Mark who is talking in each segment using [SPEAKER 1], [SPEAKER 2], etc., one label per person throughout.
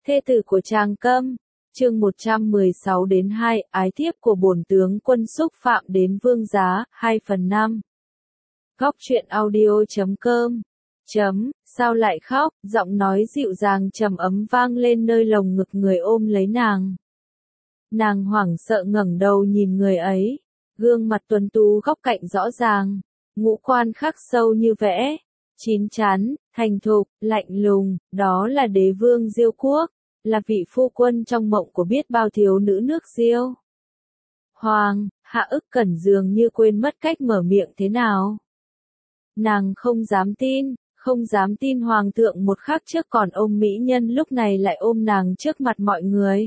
[SPEAKER 1] Thê tử của Trang Câm, chương 116 đến 2, ái thiếp của bổn tướng quân xúc phạm đến vương giá, 2/5. Góc truyện audio.com. Sao lại khóc, giọng nói dịu dàng trầm ấm vang lên nơi lồng ngực người ôm lấy nàng. Nàng hoảng sợ ngẩng đầu nhìn người ấy, gương mặt tuấn tú góc cạnh rõ ràng, ngũ quan khắc sâu như vẽ, chín chắn, thành thục, lạnh lùng, đó là đế vương Diêu quốc, là vị phu quân trong mộng của biết bao thiếu nữ nước Diêu. Hoàng, Hạ Ức Cẩn dường như quên mất cách mở miệng thế nào. Nàng không dám tin hoàng thượng một khắc trước còn ôm mỹ nhân lúc này lại ôm nàng trước mặt mọi người.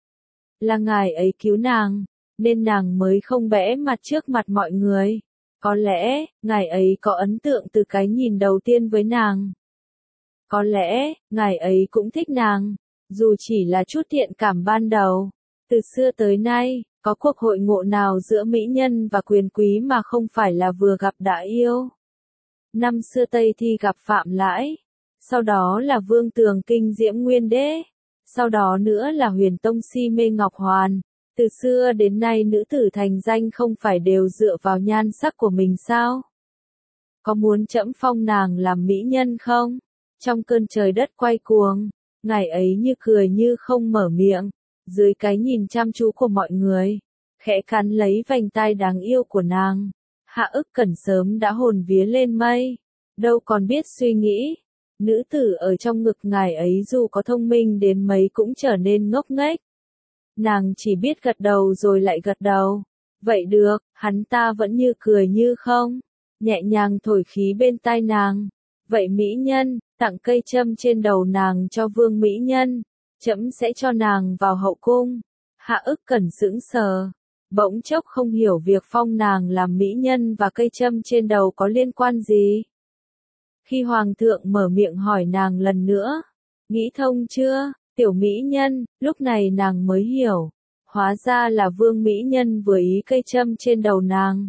[SPEAKER 1] Là ngài ấy cứu nàng, nên nàng mới không bẽ mặt trước mặt mọi người. Có lẽ, ngài ấy có ấn tượng từ cái nhìn đầu tiên với nàng. Có lẽ, ngài ấy cũng thích nàng, dù chỉ là chút thiện cảm ban đầu. Từ xưa tới nay, có cuộc hội ngộ nào giữa mỹ nhân và quyền quý mà không phải là vừa gặp đã yêu. Năm xưa Tây Thi gặp Phạm Lãi, sau đó là Vương Tường kinh diễm Nguyên Đế, sau đó nữa là Huyền Tông si mê Ngọc Hoàn. Từ xưa đến nay nữ tử thành danh không phải đều dựa vào nhan sắc của mình sao? Có muốn trẫm phong nàng làm mỹ nhân không? Trong cơn trời đất quay cuồng, ngài ấy như cười như không mở miệng, dưới cái nhìn chăm chú của mọi người, khẽ cắn lấy vành tai đáng yêu của nàng. Hạ Ức Cẩn sớm đã hồn vía lên mây, đâu còn biết suy nghĩ. Nữ tử ở trong ngực ngài ấy dù có thông minh đến mấy cũng trở nên ngốc nghếch. Nàng chỉ biết gật đầu rồi lại gật đầu. Vậy được, hắn ta vẫn như cười như không, nhẹ nhàng thổi khí bên tai nàng. Vậy mỹ nhân, tặng cây châm trên đầu nàng cho vương mỹ nhân, trẫm sẽ cho nàng vào hậu cung. Hạ Ức Cẩn sững sờ, bỗng chốc không hiểu việc phong nàng làm mỹ nhân và cây châm trên đầu có liên quan gì. Khi hoàng thượng mở miệng hỏi nàng lần nữa, nghĩ thông chưa, tiểu mỹ nhân, lúc này nàng mới hiểu, hóa ra là vương mỹ nhân vừa ý cây châm trên đầu nàng.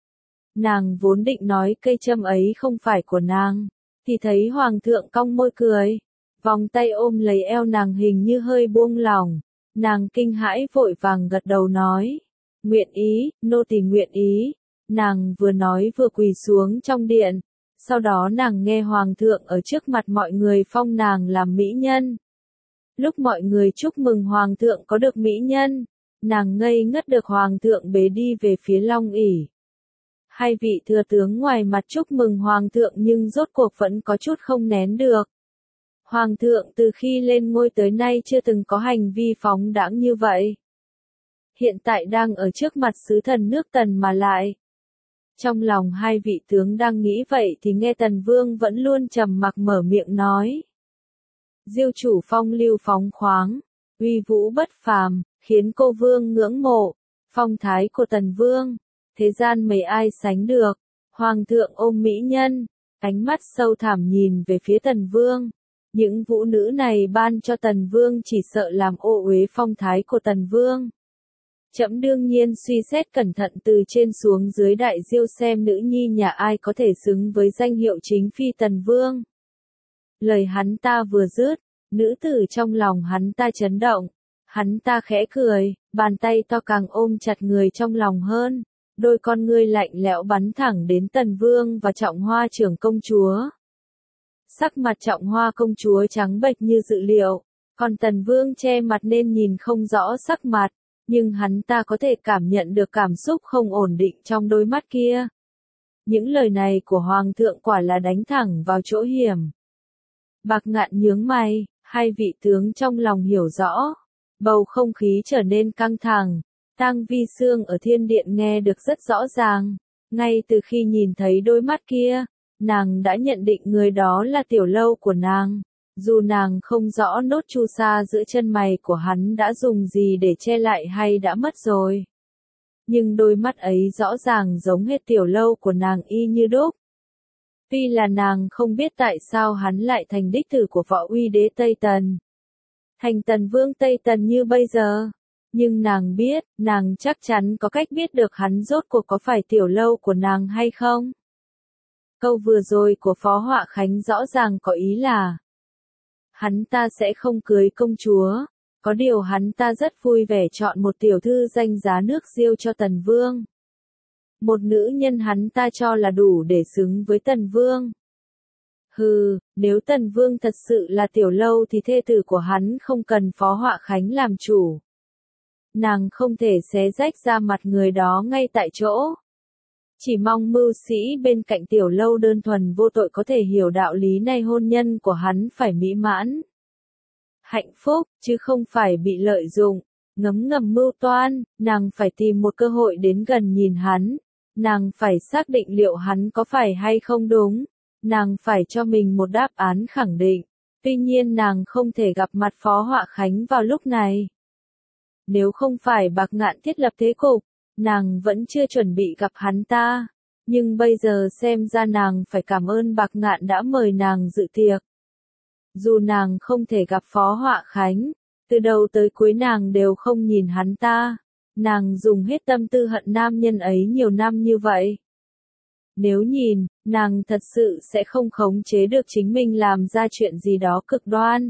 [SPEAKER 1] Nàng vốn định nói cây châm ấy không phải của nàng, thì thấy hoàng thượng cong môi cười, vòng tay ôm lấy eo nàng hình như hơi buông lỏng, nàng kinh hãi vội vàng gật đầu nói, nguyện ý, nô tỳ nguyện ý. Nàng vừa nói vừa quỳ xuống trong điện, sau đó nàng nghe hoàng thượng ở trước mặt mọi người phong nàng làm mỹ nhân. Lúc mọi người chúc mừng hoàng thượng có được mỹ nhân, nàng ngây ngất được hoàng thượng bế đi về phía Long ỷ. Hai vị thừa tướng ngoài mặt chúc mừng hoàng thượng nhưng rốt cuộc vẫn có chút không nén được. Hoàng thượng từ khi lên ngôi tới nay chưa từng có hành vi phóng đãng như vậy. Hiện tại đang ở trước mặt sứ thần nước Tần mà lại. Trong lòng hai vị tướng đang nghĩ vậy thì nghe Tần Vương vẫn luôn trầm mặc mở miệng nói. Diêu chủ phong lưu phóng khoáng, uy vũ bất phàm, khiến cô vương ngưỡng mộ. Phong thái của Tần Vương, thế gian mấy ai sánh được. Hoàng thượng ôm mỹ nhân, ánh mắt sâu thẳm nhìn về phía Tần Vương. Những vũ nữ này ban cho Tần Vương chỉ sợ làm ô uế phong thái của Tần Vương. Trẫm đương nhiên suy xét cẩn thận từ trên xuống dưới đại diêu xem nữ nhi nhà ai có thể xứng với danh hiệu chính phi Tần Vương. Lời hắn ta vừa dứt, nữ tử trong lòng hắn ta chấn động. Hắn ta khẽ cười, bàn tay to càng ôm chặt người trong lòng hơn. Đôi con ngươi lạnh lẽo bắn thẳng đến Tần Vương và Trọng Hoa trưởng công chúa. Sắc mặt Trọng Hoa công chúa trắng bệch như dự liệu, còn Tần Vương che mặt nên nhìn không rõ sắc mặt, nhưng hắn ta có thể cảm nhận được cảm xúc không ổn định trong đôi mắt kia. Những lời này của Hoàng thượng quả là đánh thẳng vào chỗ hiểm. Bạc Ngạn nhướng mày, hai vị tướng trong lòng hiểu rõ. Bầu không khí trở nên căng thẳng. Tang Vi Xương ở thiên điện nghe được rất rõ ràng. Ngay từ khi nhìn thấy đôi mắt kia, nàng đã nhận định người đó là tiểu lâu của nàng. Dù nàng không rõ nốt chu sa giữa chân mày của hắn đã dùng gì để che lại hay đã mất rồi. Nhưng đôi mắt ấy rõ ràng giống hệt tiểu lâu của nàng y như đúc. Tuy là nàng không biết tại sao hắn lại thành đích tử của võ uy đế Tây Tần. Thành Tần Vương Tây Tần như bây giờ. Nhưng nàng biết, nàng chắc chắn có cách biết được hắn rốt cuộc có phải tiểu lâu của nàng hay không. Câu vừa rồi của Phó Họa Khánh rõ ràng có ý là Hắn ta sẽ không cưới công chúa. Có điều hắn ta rất vui vẻ chọn một tiểu thư danh giá nước Diêu cho Tần Vương. Một nữ nhân hắn ta cho là đủ để xứng với Tần Vương. Hừ, nếu Tần Vương thật sự là tiểu lâu thì thê tử của hắn không cần Phó Họa Khánh làm chủ. Nàng không thể xé rách ra mặt người đó ngay tại chỗ. Chỉ mong mưu sĩ bên cạnh tiểu lâu đơn thuần vô tội có thể hiểu đạo lý này, hôn nhân của hắn phải mỹ mãn. Hạnh phúc, chứ không phải bị lợi dụng, ngấm ngầm mưu toan, nàng phải tìm một cơ hội đến gần nhìn hắn. Nàng phải xác định liệu hắn có phải hay không đúng. Nàng phải cho mình một đáp án khẳng định. Tuy nhiên nàng không thể gặp mặt Phó Họa Khánh vào lúc này. Nếu không phải Bạc Ngạn thiết lập thế cục, nàng vẫn chưa chuẩn bị gặp hắn ta. Nhưng bây giờ xem ra nàng phải cảm ơn Bạc Ngạn đã mời nàng dự tiệc. Dù nàng không thể gặp Phó Họa Khánh, từ đầu tới cuối nàng đều không nhìn hắn ta. Nàng dùng hết tâm tư hận nam nhân ấy nhiều năm như vậy. Nếu nhìn, nàng thật sự sẽ không khống chế được chính mình làm ra chuyện gì đó cực đoan.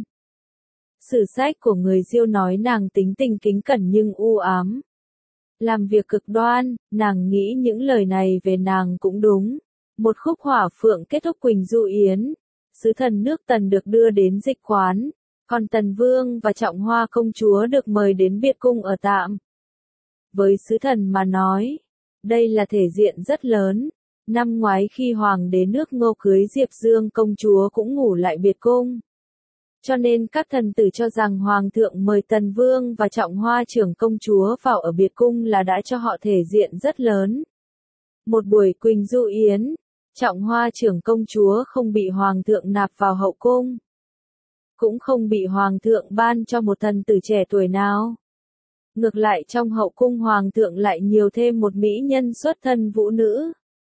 [SPEAKER 1] Sử sách của người Diêu nói nàng tính tình kính cẩn nhưng u ám. Làm việc cực đoan, nàng nghĩ những lời này về nàng cũng đúng. Một khúc hỏa phượng kết thúc Quỳnh Du Yến. Sứ thần nước Tần được đưa đến dịch quán. Còn Tần Vương và Trọng Hoa công chúa được mời đến biệt cung ở tạm. Với sứ thần mà nói, đây là thể diện rất lớn. Năm ngoái khi Hoàng đế nước Ngô cưới Diệp Dương công chúa cũng ngủ lại biệt cung. Cho nên các thần tử cho rằng Hoàng thượng mời Tần Vương và Trọng Hoa trưởng công chúa vào ở biệt cung là đã cho họ thể diện rất lớn. Một buổi Quỳnh Du Yến, Trọng Hoa trưởng công chúa không bị Hoàng thượng nạp vào hậu cung. Cũng không bị Hoàng thượng ban cho một thần tử trẻ tuổi nào. Ngược lại trong hậu cung Hoàng thượng lại nhiều thêm một mỹ nhân xuất thân vũ nữ.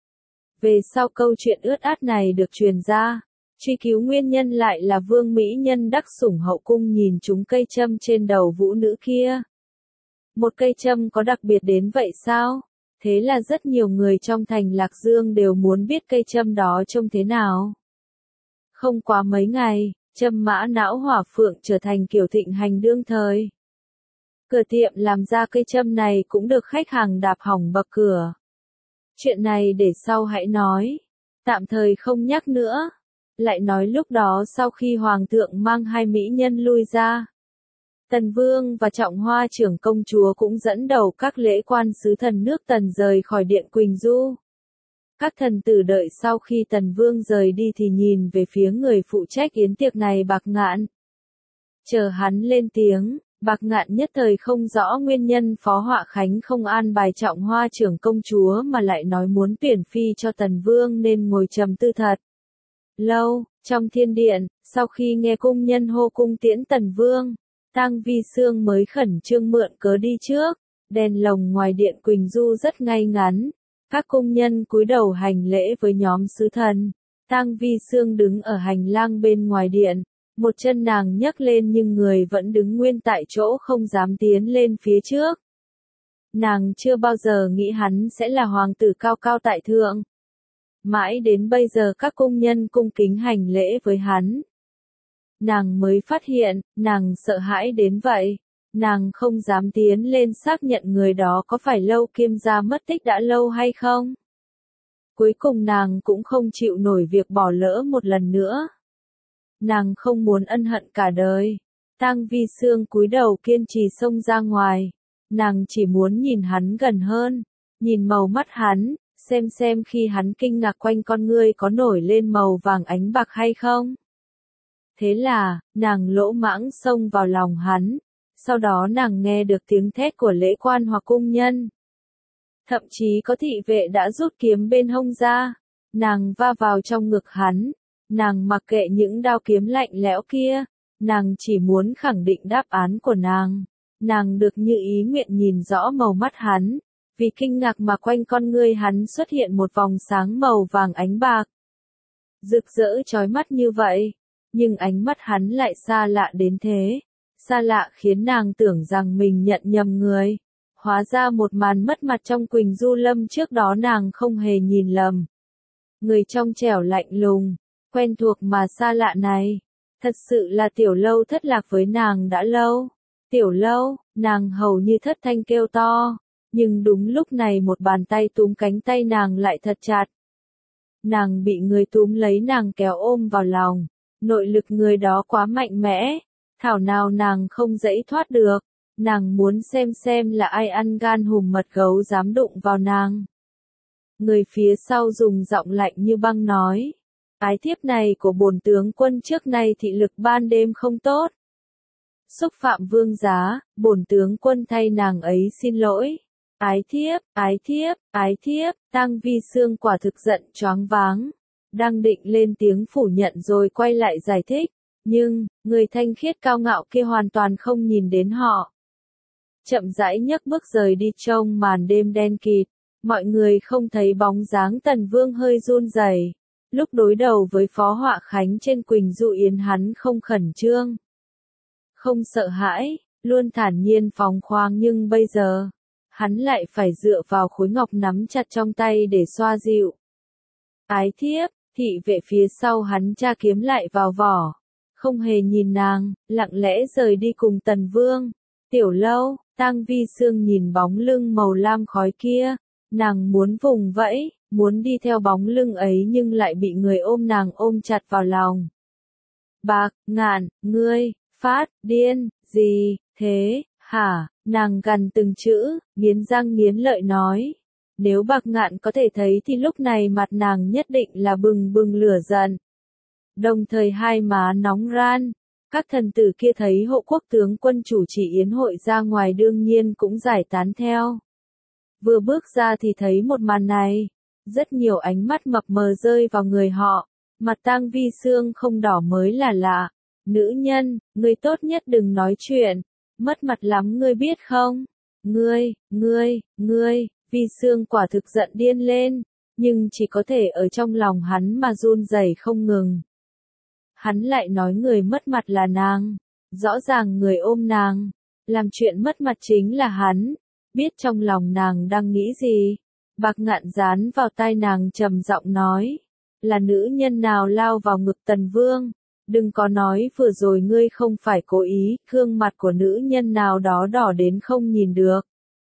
[SPEAKER 1] Về sau câu chuyện ướt át này được truyền ra, truy cứu nguyên nhân lại là vương mỹ nhân đắc sủng hậu cung nhìn trúng cây châm trên đầu vũ nữ kia. Một cây châm có đặc biệt đến vậy sao? Thế là rất nhiều người trong thành Lạc Dương đều muốn biết cây châm đó trông thế nào. Không quá mấy ngày, châm mã não hỏa phượng trở thành kiểu thịnh hành đương thời. Cửa tiệm làm ra cây châm này cũng được khách hàng đạp hỏng bậc cửa. Chuyện này để sau hãy nói. Tạm thời không nhắc nữa. Lại nói lúc đó sau khi Hoàng thượng mang hai mỹ nhân lui ra. Tần Vương và Trọng Hoa trưởng công chúa cũng dẫn đầu các lễ quan sứ thần nước Tần rời khỏi điện Quỳnh Du. Các thần tử đợi sau khi Tần Vương rời đi thì nhìn về phía người phụ trách yến tiệc này Bạc Ngạn. Chờ hắn lên tiếng. Bạc Ngạn nhất thời không rõ nguyên nhân Phó Họa Khánh không an bài Trọng Hoa trưởng công chúa mà lại nói muốn tuyển phi cho Tần Vương nên ngồi trầm tư thật lâu. Trong thiên điện, sau khi nghe cung nhân hô cung tiễn Tần Vương, Tang Vi Xương mới khẩn trương mượn cớ đi trước. Đèn lồng ngoài điện Quỳnh Du rất ngay ngắn. Các cung nhân cúi đầu hành lễ với nhóm sứ thần. Tang Vi Xương đứng ở hành lang bên ngoài điện. Một chân nàng nhấc lên nhưng người vẫn đứng nguyên tại chỗ không dám tiến lên phía trước. Nàng chưa bao giờ nghĩ hắn sẽ là hoàng tử cao cao tại thượng. Mãi đến bây giờ các cung nhân cung kính hành lễ với hắn. Nàng mới phát hiện, nàng sợ hãi đến vậy. Nàng không dám tiến lên xác nhận người đó có phải Lâu Kiêm gia mất tích đã lâu hay không. Cuối cùng nàng cũng không chịu nổi việc bỏ lỡ một lần nữa. Nàng không muốn ân hận cả đời. Tang Vi Xương cúi đầu kiên trì xông ra ngoài. Nàng chỉ muốn nhìn hắn gần hơn. Nhìn màu mắt hắn, xem khi hắn kinh ngạc quanh con ngươi có nổi lên màu vàng ánh bạc hay không. Thế là, nàng lỗ mãng xông vào lòng hắn. Sau đó nàng nghe được tiếng thét của lễ quan hoặc cung nhân. Thậm chí có thị vệ đã rút kiếm bên hông ra. Nàng va vào trong ngực hắn. Nàng mặc kệ những đao kiếm lạnh lẽo kia. Nàng chỉ muốn khẳng định đáp án của nàng. Nàng được như ý nguyện nhìn rõ màu mắt hắn. Vì kinh ngạc mà quanh con ngươi hắn xuất hiện một vòng sáng màu vàng ánh bạc. Rực rỡ chói mắt như vậy. Nhưng ánh mắt hắn lại xa lạ đến thế. Xa lạ khiến nàng tưởng rằng mình nhận nhầm người. Hóa ra một màn mất mặt trong Quỳnh Du Lâm trước đó nàng không hề nhìn lầm. Người trong trẻo lạnh lùng, quen thuộc mà xa lạ này. Thật sự là Tiểu Lâu thất lạc với nàng đã lâu. Tiểu Lâu, nàng hầu như thất thanh kêu to, nhưng đúng lúc này một bàn tay túm cánh tay nàng lại thật chặt. Nàng bị người túm lấy nàng kéo ôm vào lòng, nội lực người đó quá mạnh mẽ, thảo nào nàng không dãy thoát được, nàng muốn xem là ai ăn gan hùm mật gấu dám đụng vào nàng. Người phía sau dùng giọng lạnh như băng nói, ái thiếp này của bổn tướng quân trước nay thị lực ban đêm không tốt. Xúc phạm vương giá, bổn tướng quân thay nàng ấy xin lỗi. Ái thiếp, Tang Vi Xương quả thực giận choáng váng. Đang định lên tiếng phủ nhận rồi quay lại giải thích, nhưng, người thanh khiết cao ngạo kia hoàn toàn không nhìn đến họ. Chậm rãi nhấc bước rời đi trong màn đêm đen kịt, mọi người không thấy bóng dáng Tần Vương hơi run rẩy. Lúc đối đầu với Phó Họa Khánh trên Quỳnh Du Yến hắn không khẩn trương, không sợ hãi, luôn thản nhiên phóng khoáng, nhưng bây giờ, hắn lại phải dựa vào khối ngọc nắm chặt trong tay để xoa dịu. Ái thiếp, thị vệ phía sau hắn tra kiếm lại vào vỏ, không hề nhìn nàng, lặng lẽ rời đi cùng Tần Vương. Tiểu Lâu, Tang Vi Xương nhìn bóng lưng màu lam khói kia, nàng muốn vùng vẫy, muốn đi theo bóng lưng ấy nhưng lại bị người ôm nàng ôm chặt vào lòng. Bạc Ngạn, ngươi, phát điên, gì, thế, hả? Nàng gằn từng chữ, nghiến răng nghiến lợi nói. Nếu Bạc Ngạn có thể thấy thì lúc này mặt nàng nhất định là bừng bừng lửa giận. Đồng thời hai má nóng ran. Các thần tử kia thấy hộ quốc tướng quân chủ trì yến hội ra ngoài đương nhiên cũng giải tán theo. Vừa bước ra thì thấy một màn này. Rất nhiều ánh mắt mập mờ rơi vào người họ. Mặt Tang Vi Xương không đỏ mới là lạ. Nữ nhân, ngươi tốt nhất đừng nói chuyện. Mất mặt lắm ngươi biết không? Ngươi, Vi Xương quả thực giận điên lên, nhưng chỉ có thể ở trong lòng hắn mà run rẩy không ngừng. Hắn lại nói người mất mặt là nàng, rõ ràng người ôm nàng, làm chuyện mất mặt chính là hắn, biết trong lòng nàng đang nghĩ gì. Bạc Ngạn dán vào tai nàng trầm giọng nói, là nữ nhân nào lao vào ngực Tần Vương? Đừng có nói vừa rồi ngươi không phải cố ý, gương mặt của nữ nhân nào đó đỏ đến không nhìn được.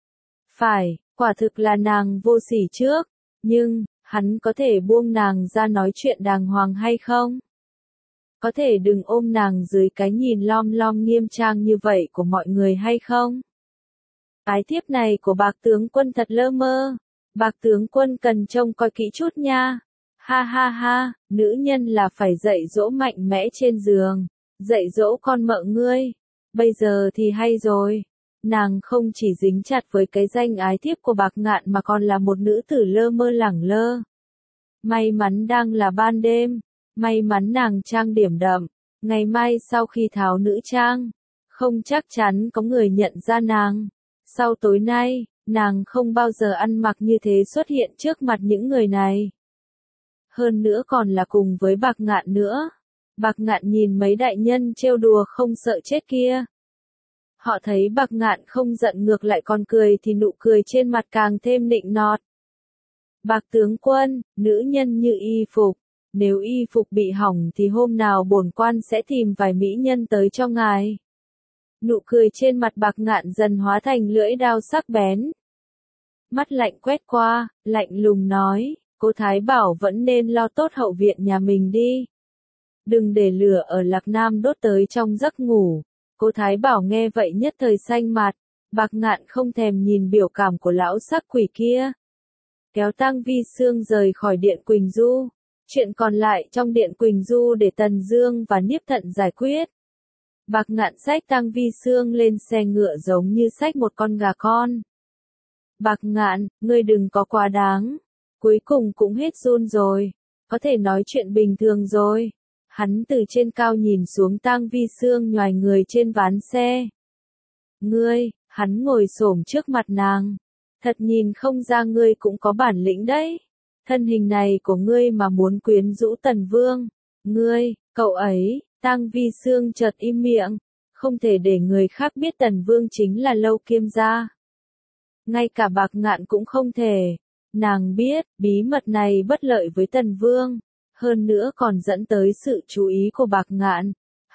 [SPEAKER 1] Phải, quả thực là nàng vô sỉ trước, nhưng, hắn có thể buông nàng ra nói chuyện đàng hoàng hay không? Có thể đừng ôm nàng dưới cái nhìn lom lom nghiêm trang như vậy của mọi người hay không? Ái thiếp này của Bạc tướng quân thật lơ mơ, Bạc tướng quân cần trông coi kỹ chút nha. Ha ha ha, nữ nhân là phải dạy dỗ mạnh mẽ trên giường, dạy dỗ con mợ ngươi. Bây giờ thì hay rồi, nàng không chỉ dính chặt với cái danh ái thiếp của Bạc Ngạn mà còn là một nữ tử lơ mơ lẳng lơ. May mắn đang là ban đêm, may mắn nàng trang điểm đậm, ngày mai sau khi tháo nữ trang, không chắc chắn có người nhận ra nàng. Sau tối nay, nàng không bao giờ ăn mặc như thế xuất hiện trước mặt những người này. Hơn nữa còn là cùng với Bạc Ngạn nữa. Bạc Ngạn nhìn mấy đại nhân trêu đùa không sợ chết kia. Họ thấy Bạc Ngạn không giận ngược lại còn cười thì nụ cười trên mặt càng thêm nịnh nọt. Bạc tướng quân, nữ nhân như y phục. Nếu y phục bị hỏng thì hôm nào bổn quan sẽ tìm vài mỹ nhân tới cho ngài. Nụ cười trên mặt Bạc Ngạn dần hóa thành lưỡi đao sắc bén. Mắt lạnh quét qua, lạnh lùng nói. Cô Thái Bảo vẫn nên lo tốt hậu viện nhà mình đi. Đừng để lửa ở Lạc Nam đốt tới trong giấc ngủ. Cô Thái Bảo nghe vậy nhất thời xanh mặt. Bạc Ngạn không thèm nhìn biểu cảm của lão sắc quỷ kia. Kéo Tang Vi Xương rời khỏi điện Quỳnh Du. Chuyện còn lại trong điện Quỳnh Du để Tần Dương và Niếp Thận giải quyết. Bạc Ngạn xách Tang Vi Xương lên xe ngựa giống như xách một con gà con. Bạc Ngạn, ngươi đừng có quá đáng. Cuối cùng cũng hết run rồi, có thể nói chuyện bình thường rồi. Hắn từ trên cao nhìn xuống Tang Vi Xương nhoài người trên ván xe. Ngươi, hắn ngồi xổm trước mặt nàng. Thật nhìn không ra ngươi cũng có bản lĩnh đấy. Thân hình này của ngươi mà muốn quyến rũ Tần Vương. Ngươi, cậu ấy, Tang Vi Xương chợt im miệng. Không thể để người khác biết Tần Vương chính là Lâu Kiêm gia. Ngay cả Bạc Ngạn cũng không thể. Nàng biết, bí mật này bất lợi với Tần Vương, hơn nữa còn dẫn tới sự chú ý của Bạc Ngạn,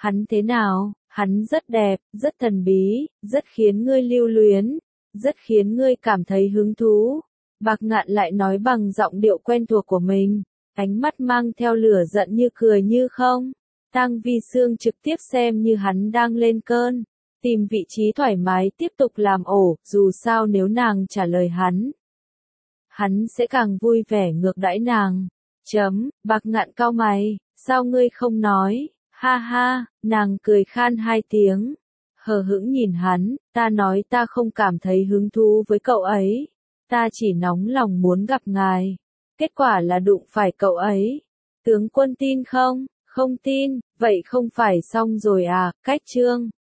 [SPEAKER 1] Hắn thế nào? Hắn rất đẹp, rất thần bí, rất khiến ngươi lưu luyến, rất khiến ngươi cảm thấy hứng thú. Bạc Ngạn lại nói bằng giọng điệu quen thuộc của mình, ánh mắt mang theo lửa giận như cười như không. Tang Vi Sương trực tiếp xem như hắn đang lên cơn, tìm vị trí thoải mái tiếp tục làm ổ, dù sao nếu nàng trả lời hắn sẽ càng vui vẻ ngược đãi nàng. Bạc Ngạn cau mày, sao ngươi không nói? Ha ha, nàng cười khan hai tiếng, hờ hững nhìn hắn, ta nói ta không cảm thấy hứng thú với cậu ấy, ta chỉ nóng lòng muốn gặp ngài. Kết quả là đụng phải cậu ấy. Tướng quân tin không? Không tin, vậy không phải xong rồi à? Cách chương